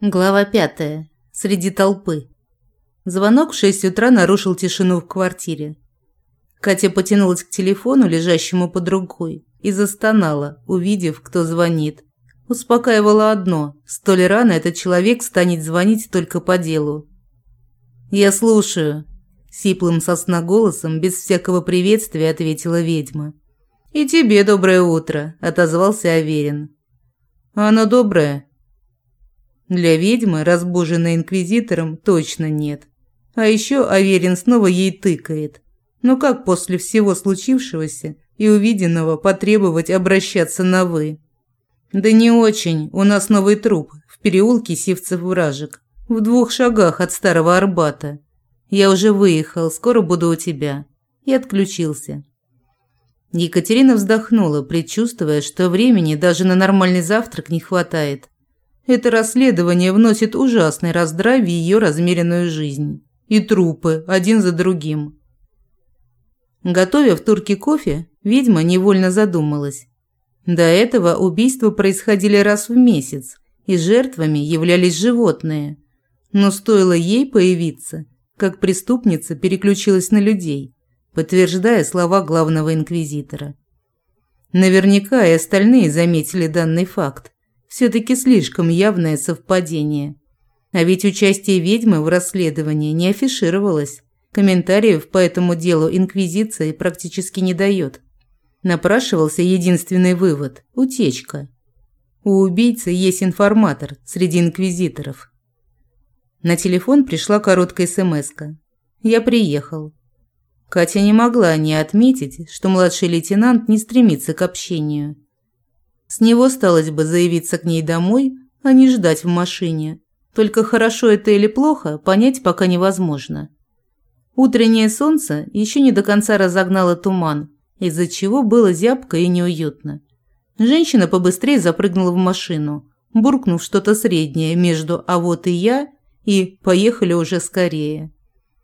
Глава 5. Среди толпы. Звонок в 6 утра нарушил тишину в квартире. Катя потянулась к телефону, лежащему под рукой, и застонала, увидев, кто звонит. Успокаивало одно – столь рано этот человек станет звонить только по делу. «Я слушаю», – сиплым со сна голосом, без всякого приветствия ответила ведьма. «И тебе доброе утро», – отозвался Аверин. «Оно доброе?» Для ведьмы, разбуженной инквизитором, точно нет. А еще Аверин снова ей тыкает. Но как после всего случившегося и увиденного потребовать обращаться на «вы»? Да не очень, у нас новый труп в переулке Сивцев-Вражек, в 2 шагах от Старого Арбата. Я уже выехал, скоро буду у тебя. И отключился. Екатерина вздохнула, предчувствуя, что времени даже на нормальный завтрак не хватает. Это расследование вносит ужасный раздрай в ее размеренную жизнь. И трупы, один за другим. Готовя в турке кофе, ведьма невольно задумалась. До этого убийства происходили раз в месяц, и жертвами являлись животные. Но стоило ей появиться, как преступница переключилась на людей, подтверждая слова главного инквизитора. Наверняка и остальные заметили данный факт. Все-таки слишком явное совпадение. А ведь участие ведьмы в расследовании не афишировалось. Комментариев по этому делу инквизиция практически не дает. Напрашивался единственный вывод – утечка. У убийцы есть информатор среди инквизиторов. На телефон пришла короткая смс-ка. «Я приехал». Катя не могла не отметить, что младший лейтенант не стремится к общению. С него сталось бы заявиться к ней домой, а не ждать в машине. Только хорошо это или плохо, понять пока невозможно. Утреннее солнце еще не до конца разогнало туман, из-за чего было зябко и неуютно. Женщина побыстрее запрыгнула в машину, буркнув что-то среднее между «а вот и я» и «поехали уже скорее».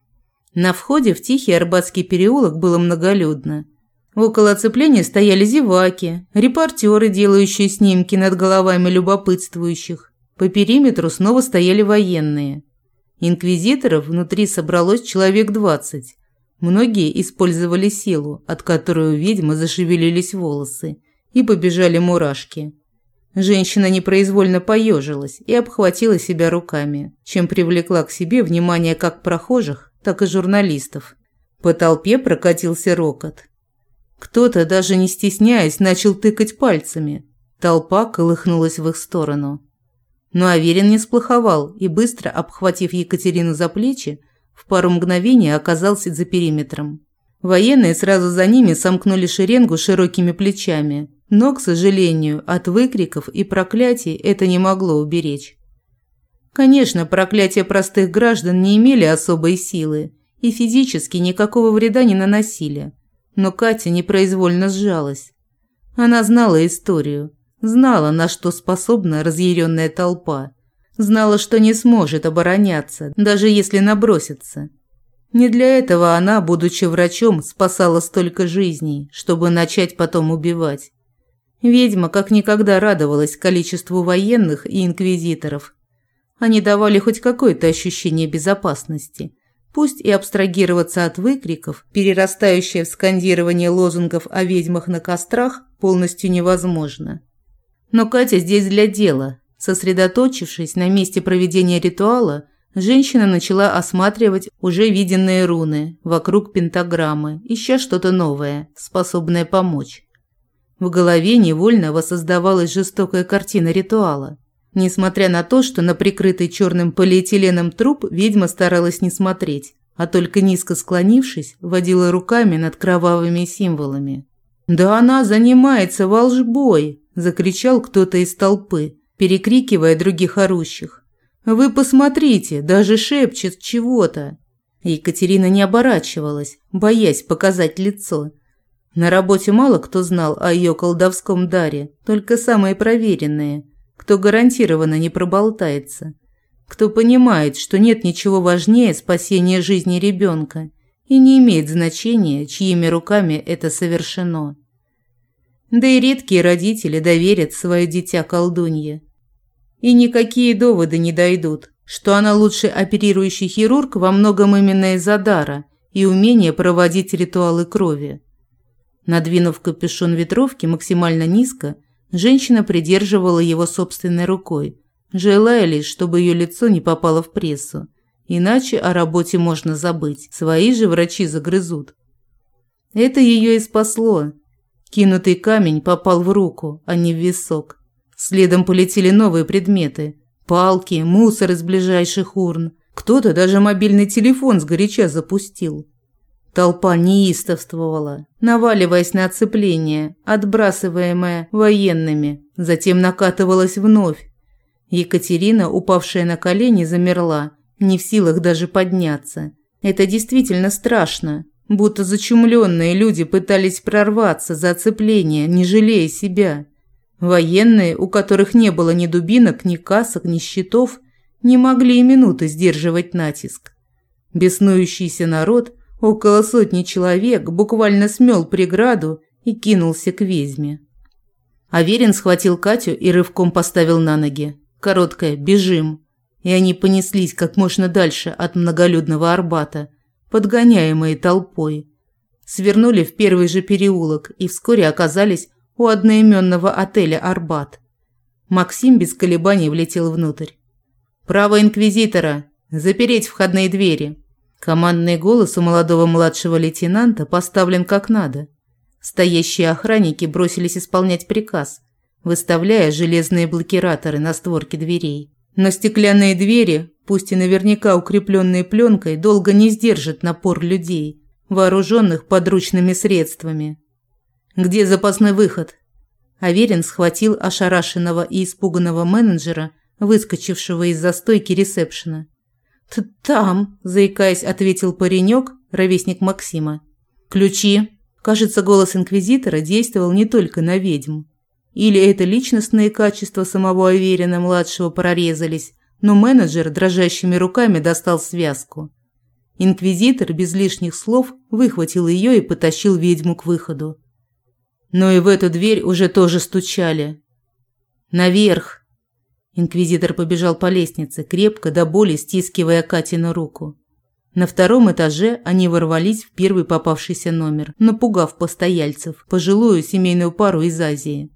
На входе в тихий Арбатский переулок было многолюдно. Около оцепления стояли зеваки, репортеры, делающие снимки над головами любопытствующих. По периметру снова стояли военные. Инквизиторов внутри собралось человек 20. Многие использовали силу, от которой у ведьмы зашевелились волосы, и побежали мурашки. Женщина непроизвольно поежилась и обхватила себя руками, чем привлекла к себе внимание как прохожих, так и журналистов. По толпе прокатился рокот. Кто-то, даже не стесняясь, начал тыкать пальцами. Толпа колыхнулась в их сторону. Но Аверин не сплоховал и, быстро обхватив Екатерину за плечи, в пару мгновений оказался за периметром. Военные сразу за ними сомкнули шеренгу широкими плечами, но, к сожалению, от выкриков и проклятий это не могло уберечь. Конечно, проклятия простых граждан не имели особой силы и физически никакого вреда не наносили. Но Катя непроизвольно сжалась. Она знала историю, знала, на что способна разъяренная толпа, знала, что не сможет обороняться, даже если набросится. Не для этого она, будучи врачом, спасала столько жизней, чтобы начать потом убивать. Ведьма как никогда радовалась количеству военных и инквизиторов. Они давали хоть какое-то ощущение безопасности. Пусть и абстрагироваться от выкриков, перерастающее в скандирование лозунгов о ведьмах на кострах, полностью невозможно. Но Катя здесь для дела. Сосредоточившись на месте проведения ритуала, женщина начала осматривать уже виденные руны вокруг пентаграммы, ища что-то новое, способное помочь. В голове невольно воссоздавалась жестокая картина ритуала. Несмотря на то, что на прикрытый черным полиэтиленом труп ведьма старалась не смотреть, а только низко склонившись, водила руками над кровавыми символами. «Да она занимается волжбой!» – закричал кто-то из толпы, перекрикивая других орущих. «Вы посмотрите, даже шепчет чего-то!» Екатерина не оборачивалась, боясь показать лицо. На работе мало кто знал о ее колдовском даре, только самые проверенные – кто гарантированно не проболтается, кто понимает, что нет ничего важнее спасения жизни ребенка и не имеет значения, чьими руками это совершено. Да и редкие родители доверят свое дитя колдунье. И никакие доводы не дойдут, что она лучший оперирующий хирург во многом именно из-за дара и умения проводить ритуалы крови. Надвинув капюшон ветровки максимально низко, женщина придерживала его собственной рукой, желая лишь, чтобы ее лицо не попало в прессу. Иначе о работе можно забыть, свои же врачи загрызут. Это ее и спасло. Кинутый камень попал в руку, а не в висок. Следом полетели новые предметы – палки, мусор из ближайших урн. Кто-то даже мобильный телефон сгоряча запустил. Толпа неистовствовала, наваливаясь на оцепление, отбрасываемое военными, затем накатывалась вновь. Екатерина, упавшая на колени, замерла, не в силах даже подняться. Это действительно страшно, будто зачумленные люди пытались прорваться за оцепление, не жалея себя. Военные, у которых не было ни дубинок, ни касок, ни щитов, не могли и минуты сдерживать натиск. Беснующийся народ, около сотни человек, буквально смел преграду и кинулся к ведьме. Аверин схватил Катю и рывком поставил на ноги. Короткое «бежим». И они понеслись как можно дальше от многолюдного Арбата, подгоняемые толпой. Свернули в первый же переулок и вскоре оказались у одноименного отеля «Арбат». Максим без колебаний влетел внутрь. «Право инквизитора! Запереть входные двери!» Командный голос у молодого младшего лейтенанта поставлен как надо. Стоящие охранники бросились исполнять приказ, выставляя железные блокираторы на створке дверей. Но стеклянные двери, пусть и наверняка укрепленные пленкой, долго не сдержат напор людей, вооруженных подручными средствами. «Где запасной выход?» Аверин схватил ошарашенного и испуганного менеджера, выскочившего из застойки ресепшена. «Там», – заикаясь, ответил паренек, ровесник Максима. «Ключи». Кажется, голос инквизитора действовал не только на ведьм. Или это личностные качества самого Аверина-младшего прорезались, но менеджер дрожащими руками достал связку. Инквизитор без лишних слов выхватил ее и потащил ведьму к выходу. Но и в эту дверь уже тоже стучали. «Наверх!» Инквизитор побежал по лестнице, крепко до боли стискивая Катину руку. На втором этаже они ворвались в первый попавшийся номер, напугав постояльцев, пожилую семейную пару из Азии.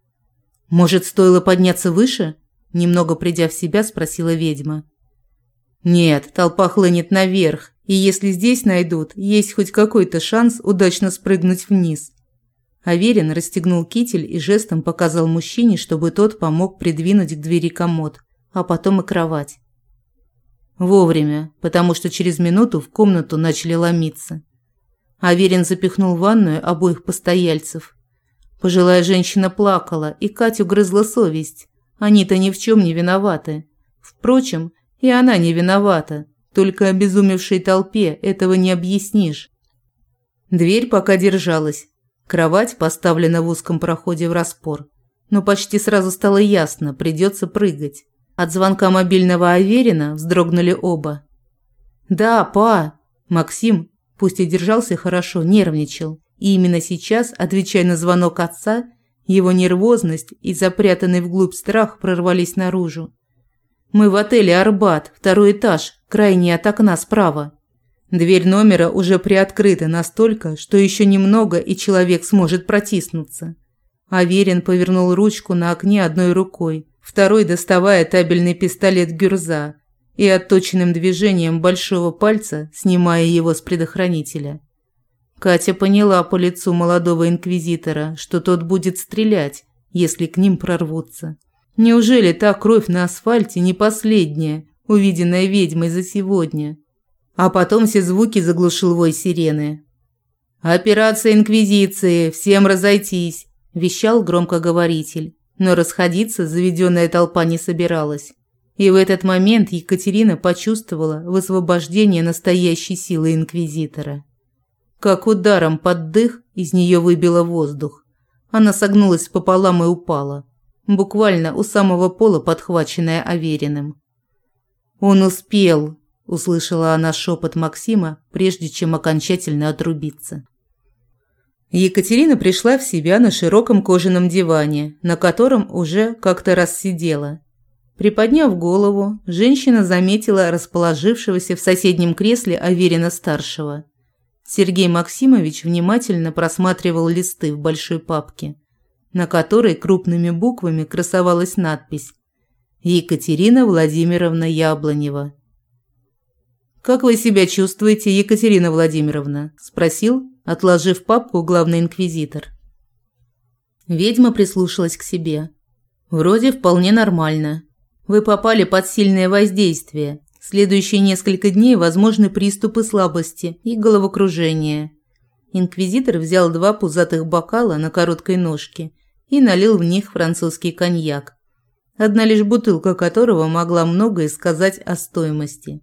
«Может, стоило подняться выше?» Немного придя в себя, спросила ведьма. «Нет, толпа хлынет наверх, и если здесь найдут, есть хоть какой-то шанс удачно спрыгнуть вниз». Аверин расстегнул китель и жестом показал мужчине, чтобы тот помог придвинуть к двери комод, а потом и кровать. Вовремя, потому что через минуту в комнату начали ломиться. Аверин запихнул в ванную обоих постояльцев. Пожилая женщина плакала, и Катю грызла совесть. Они-то ни в чем не виноваты. Впрочем, и она не виновата, только обезумевшей толпе этого не объяснишь. Дверь пока держалась. Кровать поставлена в узком проходе в распор. Но почти сразу стало ясно, придется прыгать. От звонка мобильного Аверина вздрогнули оба. «Да, па!» Максим, пусть и держался хорошо, нервничал. И именно сейчас, отвечая на звонок отца, его нервозность и запрятанный вглубь страх прорвались наружу. «Мы в отеле «Арбат», второй этаж, крайний от окна справа. Дверь номера уже приоткрыта настолько, что еще немного, и человек сможет протиснуться». Аверин повернул ручку на окне одной рукой, второй доставая табельный пистолет Гюрза и отточенным движением большого пальца снимая его с предохранителя. Катя поняла по лицу молодого инквизитора, что тот будет стрелять, если к ним прорвутся. Неужели та кровь на асфальте не последняя, увиденная ведьмой за сегодня? А потом все звуки заглушил вой сирены. «Операция Инквизиции! Всем разойтись!» – вещал громкоговоритель. Но расходиться заведенная толпа не собиралась. И в этот момент Екатерина почувствовала высвобождение настоящей силы инквизитора. Как ударом под дых из нее выбило воздух. Она согнулась пополам и упала, буквально у самого пола подхваченная Авериным. «Он успел!» – услышала она шепот Максима, прежде чем окончательно отрубиться. Екатерина пришла в себя на широком кожаном диване, на котором уже как-то раз сидела. Приподняв голову, женщина заметила расположившегося в соседнем кресле Аверина-старшего. Сергей Максимович внимательно просматривал листы в большой папке, на которой крупными буквами красовалась надпись «Екатерина Владимировна Яблонева». «Как вы себя чувствуете, Екатерина Владимировна?» – спросил, отложив папку, главный инквизитор. Ведьма прислушалась к себе. «Вроде вполне нормально. Вы попали под сильное воздействие. В следующие несколько дней возможны приступы слабости и головокружения». Инквизитор взял 2 пузатых бокала на короткой ножке и налил в них французский коньяк, одна лишь бутылка которого могла многое сказать о стоимости.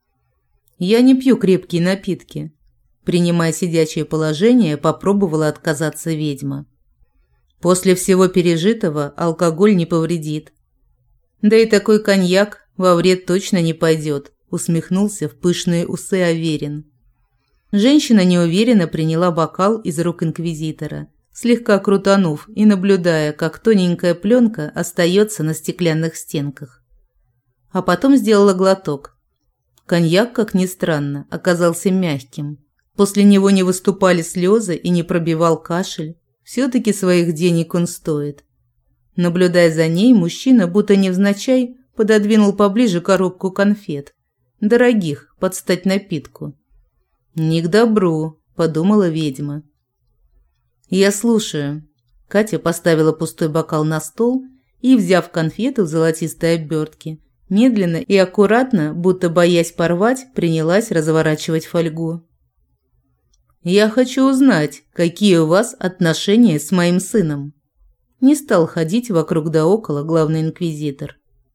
«Я не пью крепкие напитки», – принимая сидячее положение, попробовала отказаться ведьма. «После всего пережитого алкоголь не повредит. Да и такой коньяк во вред точно не пойдет», – усмехнулся в пышные усы Аверин. Женщина неуверенно приняла бокал из рук инквизитора, слегка крутанув и наблюдая, как тоненькая пленка остается на стеклянных стенках. А потом сделала глоток. Коньяк, как ни странно, оказался мягким. После него не выступали слезы и не пробивал кашель. Все-таки своих денег он стоит. Наблюдая за ней, мужчина, будто невзначай, пододвинул поближе коробку конфет. Дорогих, под стать напитку. «Не к добру», – подумала ведьма. «Я слушаю». Катя поставила пустой бокал на стол и, взяв конфету в золотистой обертке, медленно и аккуратно, будто боясь порвать, принялась разворачивать фольгу. «Я хочу узнать, какие у вас отношения с моим сыном». Не стал ходить вокруг да около главный инквизитор.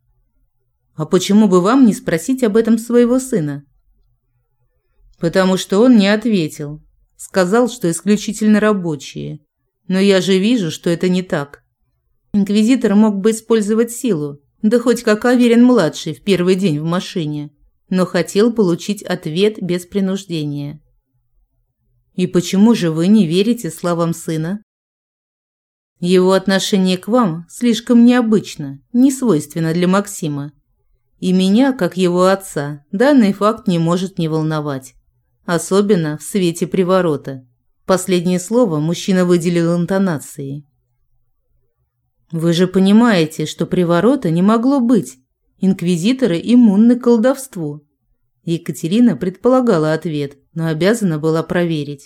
«А почему бы вам не спросить об этом своего сына?» «Потому что он не ответил. Сказал, что исключительно рабочие. Но я же вижу, что это не так. Инквизитор мог бы использовать силу, да хоть как Аверин-младший в первый день в машине, но хотел получить ответ без принуждения». «И почему же вы не верите словам сына?» «Его отношение к вам слишком необычно, не свойственно для Максима. И меня, как его отца, данный факт не может не волновать. Особенно в свете приворота». Последнее слово мужчина выделил интонацией. «Вы же понимаете, что приворота не могло быть. Инквизиторы иммунны к колдовству». Екатерина предполагала ответ, но обязана была проверить.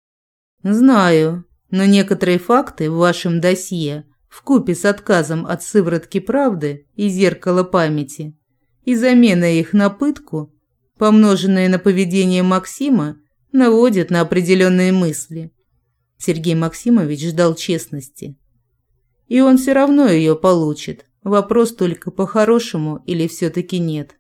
«Знаю, но некоторые факты в вашем досье, вкупе с отказом от сыворотки правды и зеркала памяти, и заменой их на пытку, помноженные на поведение Максима, наводят на определенные мысли». Сергей Максимович ждал честности. «И он все равно ее получит. Вопрос только, по-хорошему или все-таки нет».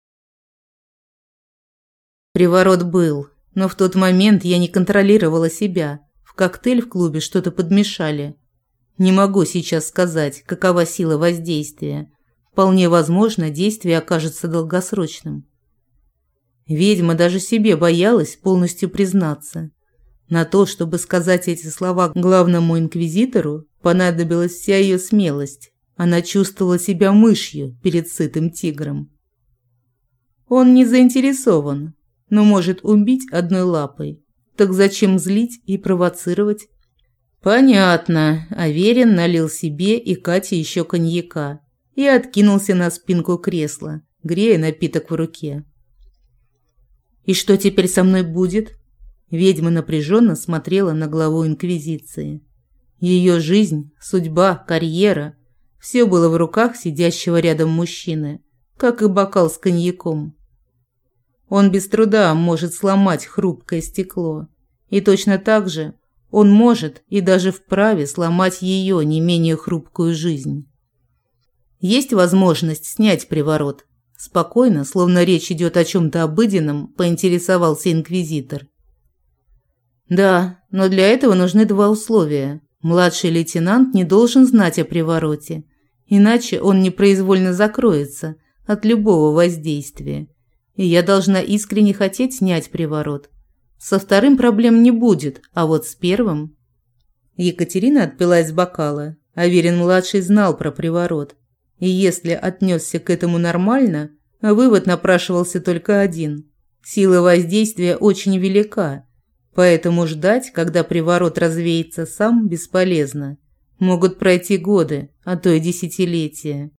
Приворот был, но в тот момент я не контролировала себя. В коктейль в клубе что-то подмешали. Не могу сейчас сказать, какова сила воздействия. Вполне возможно, действие окажется долгосрочным. Ведьма даже себе боялась полностью признаться. На то, чтобы сказать эти слова главному инквизитору, понадобилась вся ее смелость. Она чувствовала себя мышью перед сытым тигром. Он не заинтересован, но может убить одной лапой. Так зачем злить и провоцировать? Понятно. Аверин налил себе и Кате еще коньяка и откинулся на спинку кресла, грея напиток в руке. «И что теперь со мной будет?» Ведьма напряженно смотрела на главу инквизиции. Ее жизнь, судьба, карьера – все было в руках сидящего рядом мужчины, как и бокал с коньяком. Он без труда может сломать хрупкое стекло. И точно так же он может и даже вправе сломать ее не менее хрупкую жизнь. Есть возможность снять приворот? Спокойно, словно речь идет о чем-то обыденном, поинтересовался инквизитор. Да, но для этого нужны 2 условия. Младший лейтенант не должен знать о привороте, иначе он непроизвольно закроется от любого воздействия. И я должна искренне хотеть снять приворот. Со вторым проблем не будет, а вот с первым... Екатерина отпила из бокала. Аверин-младший знал про приворот. И если отнесся к этому нормально, вывод напрашивался только один. Сила воздействия очень велика, поэтому ждать, когда приворот развеется сам, бесполезно. Могут пройти годы, а то и десятилетия.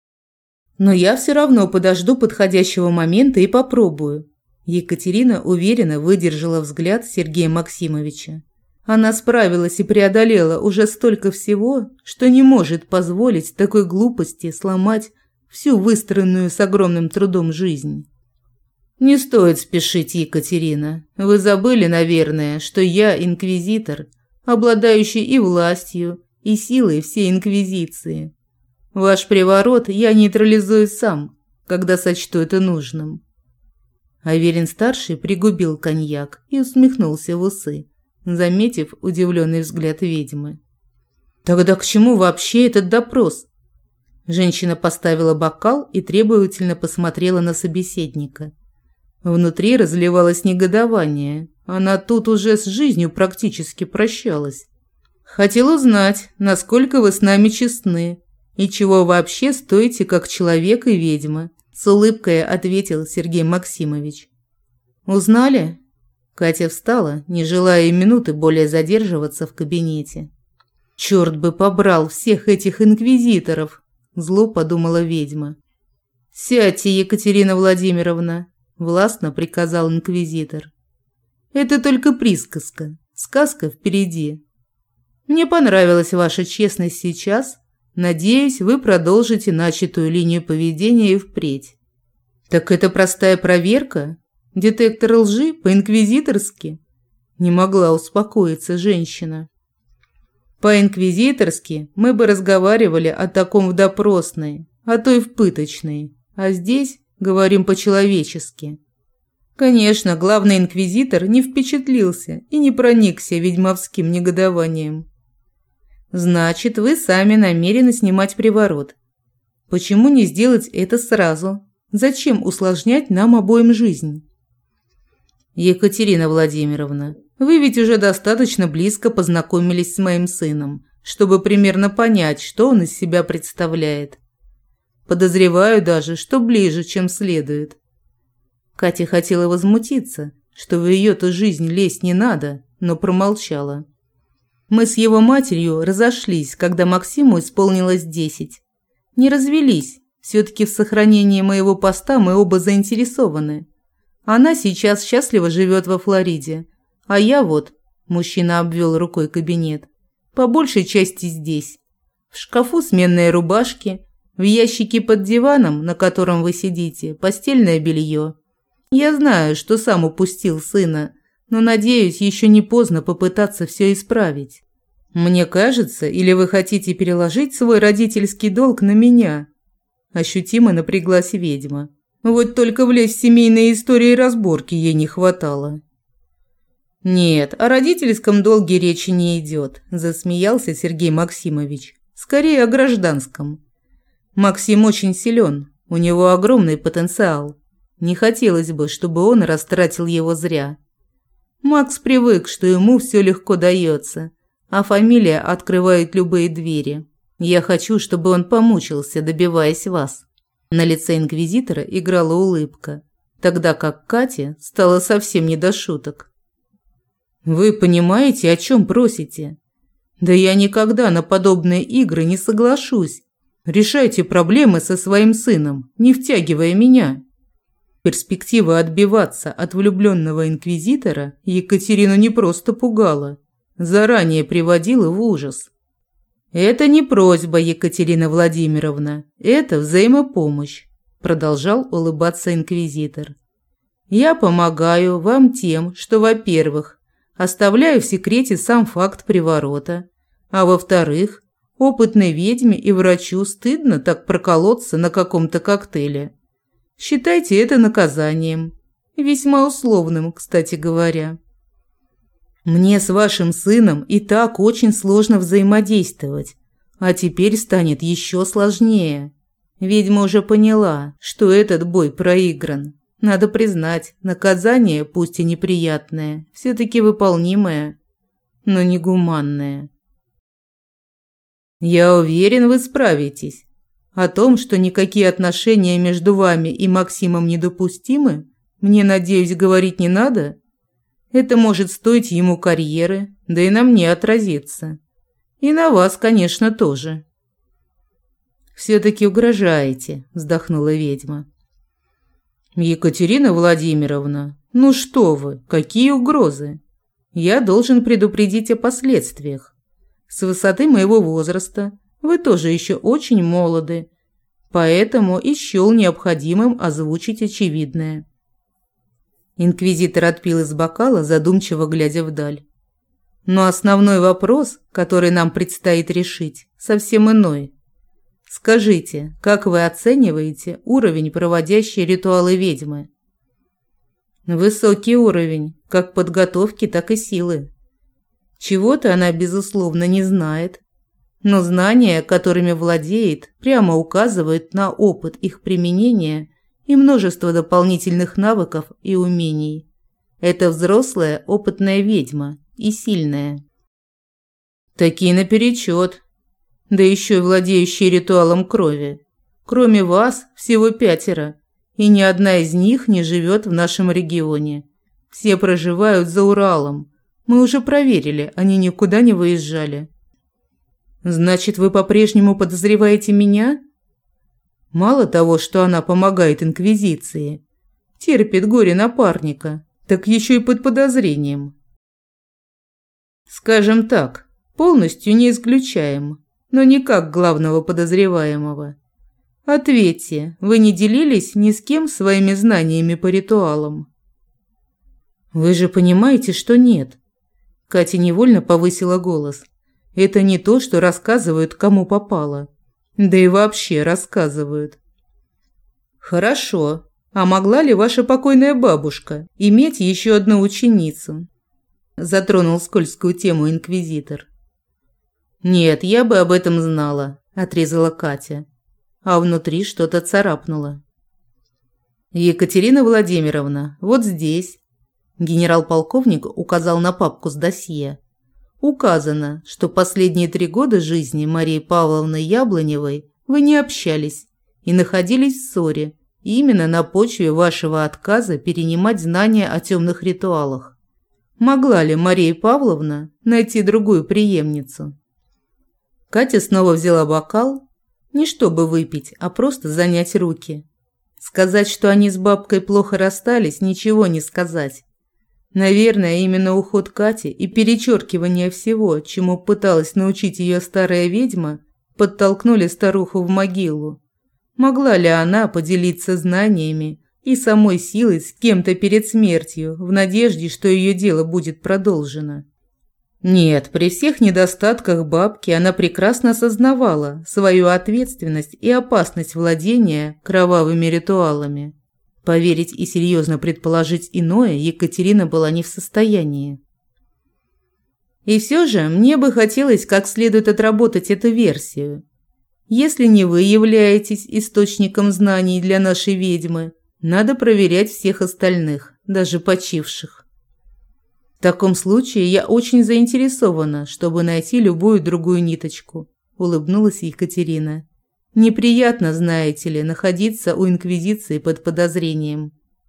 Но я все равно подожду подходящего момента и попробую. Екатерина уверенно выдержала взгляд Сергея Максимовича. Она справилась и преодолела уже столько всего, что не может позволить такой глупости сломать всю выстроенную с огромным трудом жизнь. «Не стоит спешить, Екатерина. Вы забыли, наверное, что я инквизитор, обладающий и властью, и силой всей инквизиции. Ваш приворот я нейтрализую сам, когда сочту это нужным». Аверин-старший пригубил коньяк и усмехнулся в усы, заметив удивленный взгляд ведьмы. «Тогда к чему вообще этот допрос?» Женщина поставила бокал и требовательно посмотрела на собеседника. Внутри разливалось негодование. Она тут уже с жизнью практически прощалась. «Хотел узнать, насколько вы с нами честны и чего вообще стоите как человек и ведьма», с улыбкой ответил Сергей Максимович. «Узнали?» Катя встала, не желая и минуты более задерживаться в кабинете. «Черт бы побрал всех этих инквизиторов!» зло подумала ведьма. «Сядьте, Екатерина Владимировна», властно приказал инквизитор. «Это только присказка, сказка впереди. Мне понравилась ваша честность сейчас. Надеюсь, вы продолжите начатую линию поведения и впредь». «Так это простая проверка? Детектор лжи по-инквизиторски?» Не могла успокоиться женщина. «По-инквизиторски мы бы разговаривали о таком в допросной, а то и в пыточной, а здесь говорим по-человечески». Конечно, главный инквизитор не впечатлился и не проникся ведьмовским негодованием. «Значит, вы сами намерены снимать приворот. Почему не сделать это сразу? Зачем усложнять нам обоим жизнь?» «Екатерина Владимировна, вы ведь уже достаточно близко познакомились с моим сыном, чтобы примерно понять, что он из себя представляет. Подозреваю даже, что ближе, чем следует». Катя хотела возмутиться, что в ее-то жизнь лезть не надо, но промолчала. «Мы с его матерью разошлись, когда Максиму исполнилось 10. Не развелись, все-таки в сохранении моего поста мы оба заинтересованы. Она сейчас счастливо живет во Флориде, а я вот, мужчина обвел рукой кабинет, по большей части здесь. В шкафу сменные рубашки, в ящике под диваном, на котором вы сидите, постельное белье. Я знаю, что сам упустил сына, но, надеюсь, еще не поздно попытаться все исправить. Мне кажется, или вы хотите переложить свой родительский долг на меня?» Ощутимо напряглась ведьма. Вот только влезть в семейные истории и разборки ей не хватало. «Нет, о родительском долге речи не идет», – засмеялся Сергей Максимович. «Скорее о гражданском. Максим очень силен, у него огромный потенциал. Не хотелось бы, чтобы он растратил его зря. Макс привык, что ему все легко дается, а фамилия открывает любые двери. Я хочу, чтобы он помучился, добиваясь вас». На лице инквизитора играла улыбка, тогда как Кате стало совсем не до шуток. «Вы понимаете, о чем просите? Да я никогда на подобные игры не соглашусь. Решайте проблемы со своим сыном, не втягивая меня». Перспектива отбиваться от влюбленного инквизитора Екатерину не просто пугала, заранее приводила в ужас. «Это не просьба, Екатерина Владимировна, это взаимопомощь», продолжал улыбаться инквизитор. «Я помогаю вам тем, что, во-первых, оставляю в секрете сам факт приворота, а во-вторых, опытной ведьме и врачу стыдно так проколоться на каком-то коктейле. Считайте это наказанием, весьма условным, кстати говоря. Мне с вашим сыном и так очень сложно взаимодействовать, а теперь станет еще сложнее. Ведьма уже поняла, что этот бой проигран. Надо признать, наказание, пусть и неприятное, все-таки выполнимое, но негуманное. «Я уверен, вы справитесь. О том, что никакие отношения между вами и Максимом недопустимы, мне, надеюсь, говорить не надо? Это может стоить ему карьеры, да и на мне отразится. И на вас, конечно, тоже. «Все-таки угрожаете», – вздохнула ведьма. «Екатерина Владимировна, ну что вы, какие угрозы? Я должен предупредить о последствиях. С высоты моего возраста вы тоже еще очень молоды, поэтому и счел необходимым озвучить очевидное». Инквизитор отпил из бокала, задумчиво глядя вдаль. «Но основной вопрос, который нам предстоит решить, совсем иной. Скажите, как вы оцениваете уровень проводящей ритуалы ведьмы?» «Высокий уровень, как подготовки, так и силы. Чего-то она, безусловно, не знает, но знания, которыми владеет, прямо указывают на опыт их применения и множество дополнительных навыков и умений. Это взрослая, опытная ведьма и сильная». «Такие наперечет. Да еще и владеющие ритуалом крови. Кроме вас, всего 5, и ни одна из них не живет в нашем регионе. Все проживают за Уралом. Мы уже проверили, они никуда не выезжали». «Значит, вы по-прежнему подозреваете меня?» «Мало того, что она помогает Инквизиции, терпит горе напарника, так еще и под подозрением». «Скажем так, полностью не исключаем, но не как главного подозреваемого. Ответьте, вы не делились ни с кем своими знаниями по ритуалам?» «Вы же понимаете, что нет». Катя невольно повысила голос. «Это не то, что рассказывают, кому попало. Да и вообще рассказывают». «Хорошо. А могла ли ваша покойная бабушка иметь еще одну ученицу?» Затронул скользкую тему инквизитор. «Нет, я бы об этом знала», – отрезала Катя. А внутри что-то царапнуло. «Екатерина Владимировна, вот здесь». Генерал-полковник указал на папку с досье. «Указано, что последние 3 года жизни Марии Павловны Яблоневой вы не общались и находились в ссоре именно на почве вашего отказа перенимать знания о темных ритуалах. Могла ли Мария Павловна найти другую преемницу?» Катя снова взяла бокал, не чтобы выпить, а просто занять руки. Сказать, что они с бабкой плохо расстались, ничего не сказать. Наверное, именно уход Кати и перечеркивание всего, чему пыталась научить ее старая ведьма, подтолкнули старуху в могилу. Могла ли она поделиться знаниями и самой силой с кем-то перед смертью, в надежде, что ее дело будет продолжено? Нет, при всех недостатках бабки она прекрасно осознавала свою ответственность и опасность владения кровавыми ритуалами. Поверить и серьезно предположить иное Екатерина была не в состоянии. И все же мне бы хотелось как следует отработать эту версию. Если не вы являетесь источником знаний для нашей ведьмы, надо проверять всех остальных, даже почивших. В таком случае я очень заинтересована, чтобы найти любую другую ниточку, улыбнулась Екатерина. Неприятно, знаете ли, находиться у Инквизиции под подозрением.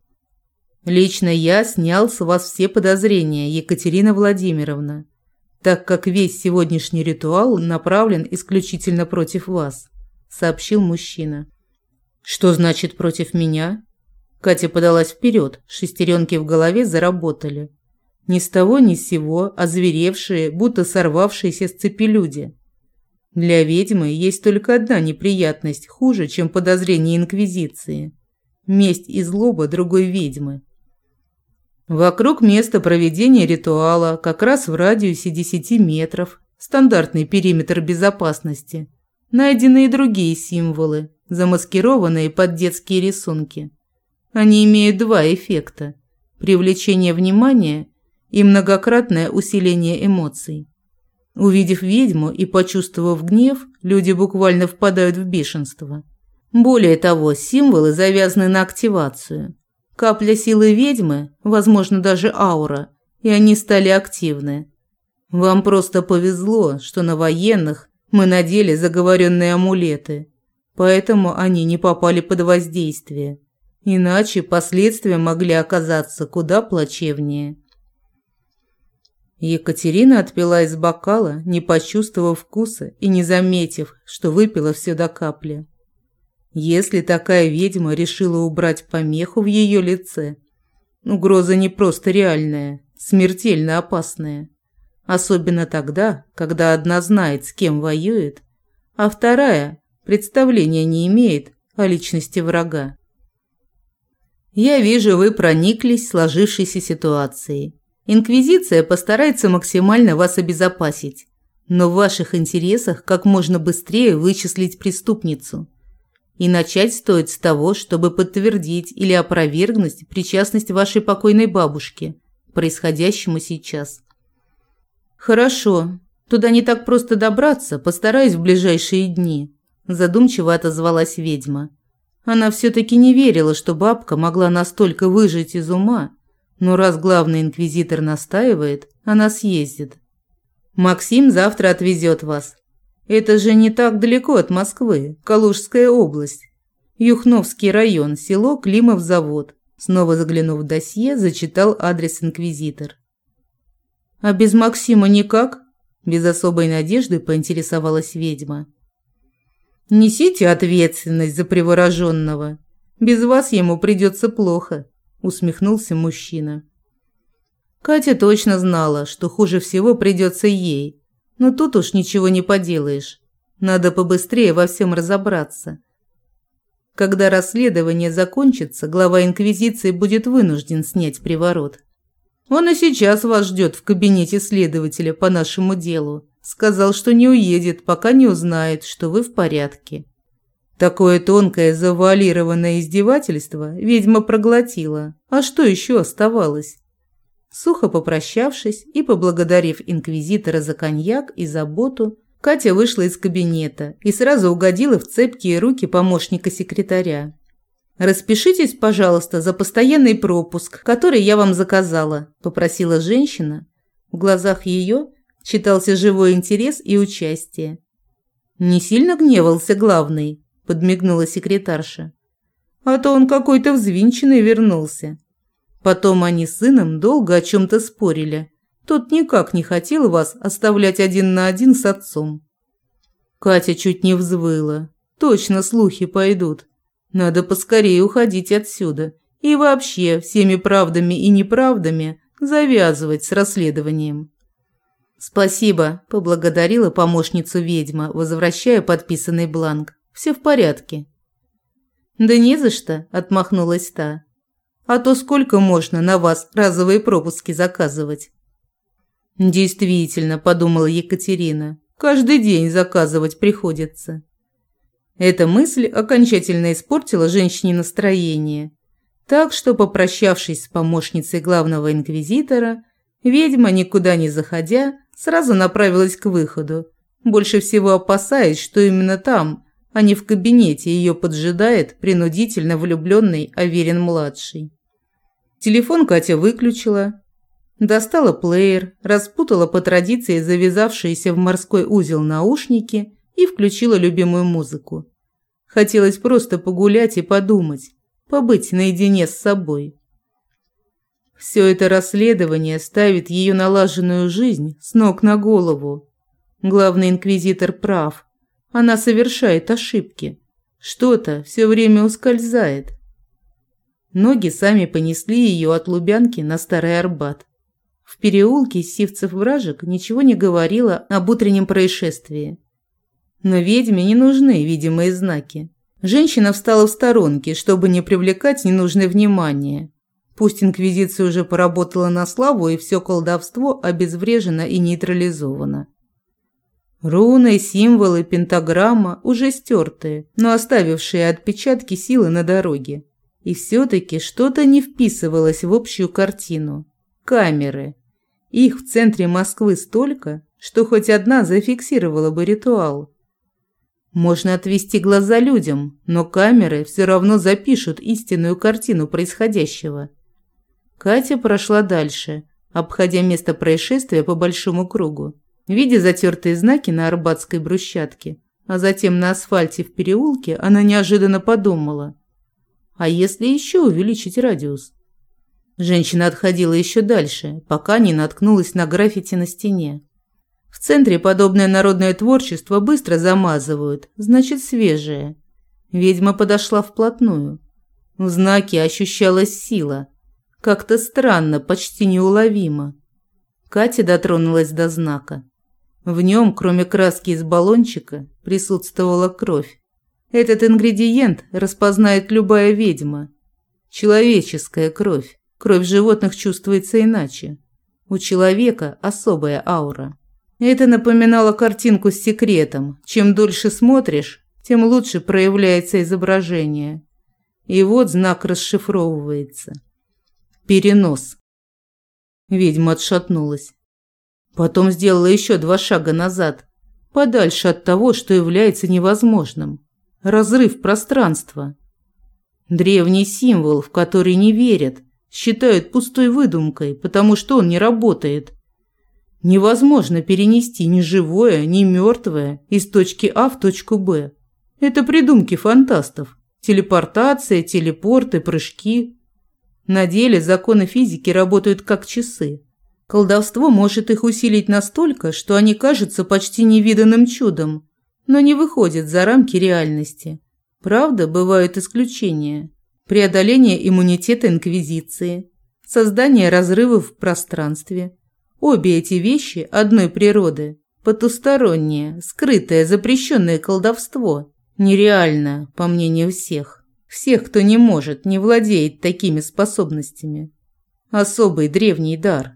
Лично я снял с вас все подозрения, Екатерина Владимировна, так как весь сегодняшний ритуал направлен исключительно против вас, сообщил мужчина. Что значит против меня? Катя подалась вперед, шестеренки в голове заработали. Ни с того ни с сего озверевшие, будто сорвавшиеся с цепи люди. Для ведьмы есть только одна неприятность, хуже, чем подозрение Инквизиции. Месть и злоба другой ведьмы. Вокруг места проведения ритуала, как раз в радиусе 10 метров, стандартный периметр безопасности, найдены и другие символы, замаскированные под детские рисунки. Они имеют 2 эффекта – привлечение внимания и многократное усиление эмоций. Увидев ведьму и почувствовав гнев, люди буквально впадают в бешенство. Более того, символы завязаны на активацию. Капля силы ведьмы, возможно, даже аура, и они стали активны. Вам просто повезло, что на военных мы надели заговоренные амулеты. поэтому они не попали под воздействие. Иначе последствия могли оказаться куда плачевнее. Екатерина отпила из бокала, не почувствовав вкуса и не заметив, что выпила все до капли. Если такая ведьма решила убрать помеху в ее лице, угроза не просто реальная, смертельно опасная. Особенно тогда, когда одна знает, с кем воюет, а вторая представления не имеет о личности врага. Я вижу, вы прониклись сложившейся ситуацией. Инквизиция постарается максимально вас обезопасить, но в ваших интересах как можно быстрее вычислить преступницу. И начать стоит с того, чтобы подтвердить или опровергнуть причастность вашей покойной бабушки к происходящему сейчас. Хорошо, туда не так просто добраться, постараюсь в ближайшие дни, задумчиво отозвалась ведьма. Она все-таки не верила, что бабка могла настолько выжить из ума, но раз главный инквизитор настаивает, она съездит. Максим завтра отвезет вас. Это же не так далеко от Москвы, Калужская область. Юхновский район, село Климов-завод. Снова заглянув в досье, зачитал адрес инквизитор. А без Максима никак? Без особой надежды поинтересовалась ведьма. Несите ответственность за привороженного. Без вас ему придется плохо, усмехнулся мужчина. Катя точно знала, что хуже всего придется ей. Но тут уж ничего не поделаешь. Надо побыстрее во всем разобраться. Когда расследование закончится, глава инквизиции будет вынужден снять приворот. Он и сейчас вас ждет в кабинете следователя по нашему делу. Сказал, что не уедет, пока не узнает, что вы в порядке. Такое тонкое завуалированное издевательство ведьма проглотила. А что еще оставалось? Сухо попрощавшись и поблагодарив инквизитора за коньяк и заботу, Катя вышла из кабинета и сразу угодила в цепкие руки помощника секретаря. «Распишитесь, пожалуйста, за постоянный пропуск, который я вам заказала», – попросила женщина. В глазах ее читался живой интерес и участие. «Не сильно гневался главный?» – подмигнула секретарша. «А то он какой-то взвинченный вернулся». Потом они с сыном долго о чем-то спорили. Тот никак не хотел вас оставлять один на один с отцом. Катя чуть не взвыла. Точно слухи пойдут. Надо поскорее уходить отсюда. И вообще всеми правдами и неправдами завязывать с расследованием. «Спасибо», – поблагодарила помощницу ведьма, возвращая подписанный бланк. «Все в порядке». «Да не за что», – отмахнулась та. «А то сколько можно на вас разовые пропуски заказывать?» «Действительно», – подумала Екатерина, – «каждый день заказывать приходится». Эта мысль окончательно испортила женщине настроение. Так что, попрощавшись с помощницей главного инквизитора, ведьма, никуда не заходя, сразу направилась к выходу, больше всего опасаясь, что именно там, а не в кабинете, ее поджидает принудительно влюбленный Аверин-младший. Телефон Катя выключила, достала плеер, распутала по традиции завязавшиеся в морской узел наушники и включила любимую музыку. Хотелось просто погулять и подумать, побыть наедине с собой. Все это расследование ставит ее налаженную жизнь с ног на голову. Главный инквизитор прав. Она совершает ошибки. Что-то все время ускользает. Ноги сами понесли ее от Лубянки на Старый Арбат. В переулке Сивцев-Вражек ничего не говорило об утреннем происшествии. Но ведьме не нужны видимые знаки. Женщина встала в сторонке, чтобы не привлекать ненужное внимание. Пусть инквизиция уже поработала на славу, и все колдовство обезврежено и нейтрализовано. Руны, символы, пентаграмма уже стертые, но оставившие отпечатки силы на дороге. И все-таки что-то не вписывалось в общую картину. Камеры. Их в центре Москвы столько, что хоть одна зафиксировала бы ритуал. Можно отвести глаза людям, но камеры все равно запишут истинную картину происходящего. Катя прошла дальше, обходя место происшествия по большому кругу. Видя затертые знаки на арбатской брусчатке, а затем на асфальте в переулке, она неожиданно подумала: а если еще увеличить радиус? Женщина отходила еще дальше, пока не наткнулась на граффити на стене. В центре подобное народное творчество быстро замазывают, значит свежее. Ведьма подошла вплотную. В знаке ощущалась сила. Как-то странно, почти неуловимо. Катя дотронулась до знака. В нем, кроме краски из баллончика, присутствовала кровь. Этот ингредиент распознает любая ведьма. Человеческая кровь. Кровь животных чувствуется иначе. У человека особая аура. Это напоминало картинку с секретом. Чем дольше смотришь, тем лучше проявляется изображение. И вот знак расшифровывается. Перенос. Ведьма отшатнулась. Потом сделала еще 2 шага назад, подальше от того, что является невозможным. Разрыв пространства. Древний символ, в который не верят, считают пустой выдумкой, потому что он не работает. Невозможно перенести ни живое, ни мертвое из точки А в точку Б. Это придумки фантастов. Телепортация, телепорты, прыжки. На деле законы физики работают как часы. Колдовство может их усилить настолько, что они кажутся почти невиданным чудом, но не выходят за рамки реальности. Правда, бывают исключения. Преодоление иммунитета Инквизиции, создание разрывов в пространстве. Обе эти вещи одной природы. Потустороннее, скрытое, запрещенное колдовство. Нереально, по мнению всех. Всех, кто не может, не владеет такими способностями. Особый древний дар.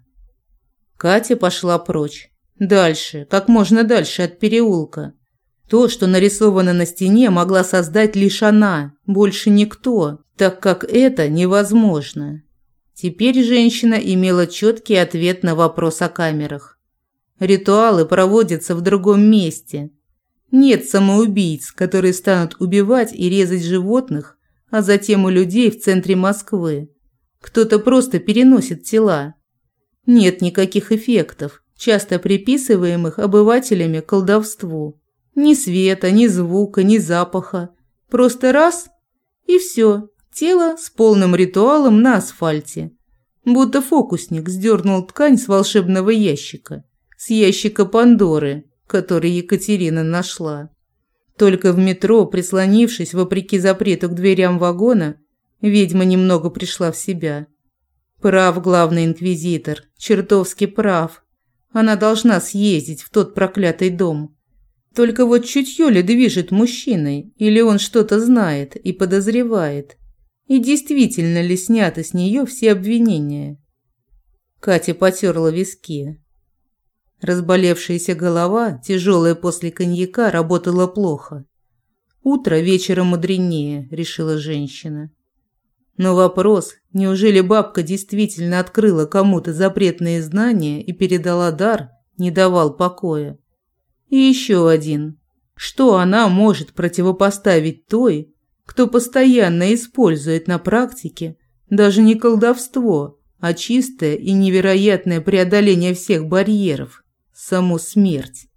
Катя пошла прочь. Дальше, как можно дальше от переулка. То, что нарисовано на стене, могла создать лишь она, больше никто, так как это невозможно. Теперь женщина имела четкий ответ на вопрос о камерах. Ритуалы проводятся в другом месте. Нет самоубийц, которые станут убивать и резать животных, а затем у людей в центре Москвы. Кто-то просто переносит тела. Нет никаких эффектов, часто приписываемых обывателями колдовству. Ни света, ни звука, ни запаха. Просто раз – и все. Тело с полным ритуалом на асфальте. Будто фокусник сдернул ткань с волшебного ящика. С ящика Пандоры, который Екатерина нашла. Только в метро, прислонившись вопреки запрету к дверям вагона, ведьма немного пришла в себя. Прав главный инквизитор, чертовски прав. Она должна съездить в тот проклятый дом. Только вот чутье ли движет мужчиной, или он что-то знает и подозревает? И действительно ли сняты с нее все обвинения? Катя потерла виски. Разболевшаяся голова, тяжелая после коньяка, работала плохо. «Утро вечера мудренее», – решила женщина. Но вопрос, неужели бабка действительно открыла кому-то запретные знания и передала дар, не давал покоя. И еще один. Что она может противопоставить той, кто постоянно использует на практике даже не колдовство, а чистое и невероятное преодоление всех барьеров, саму смерть?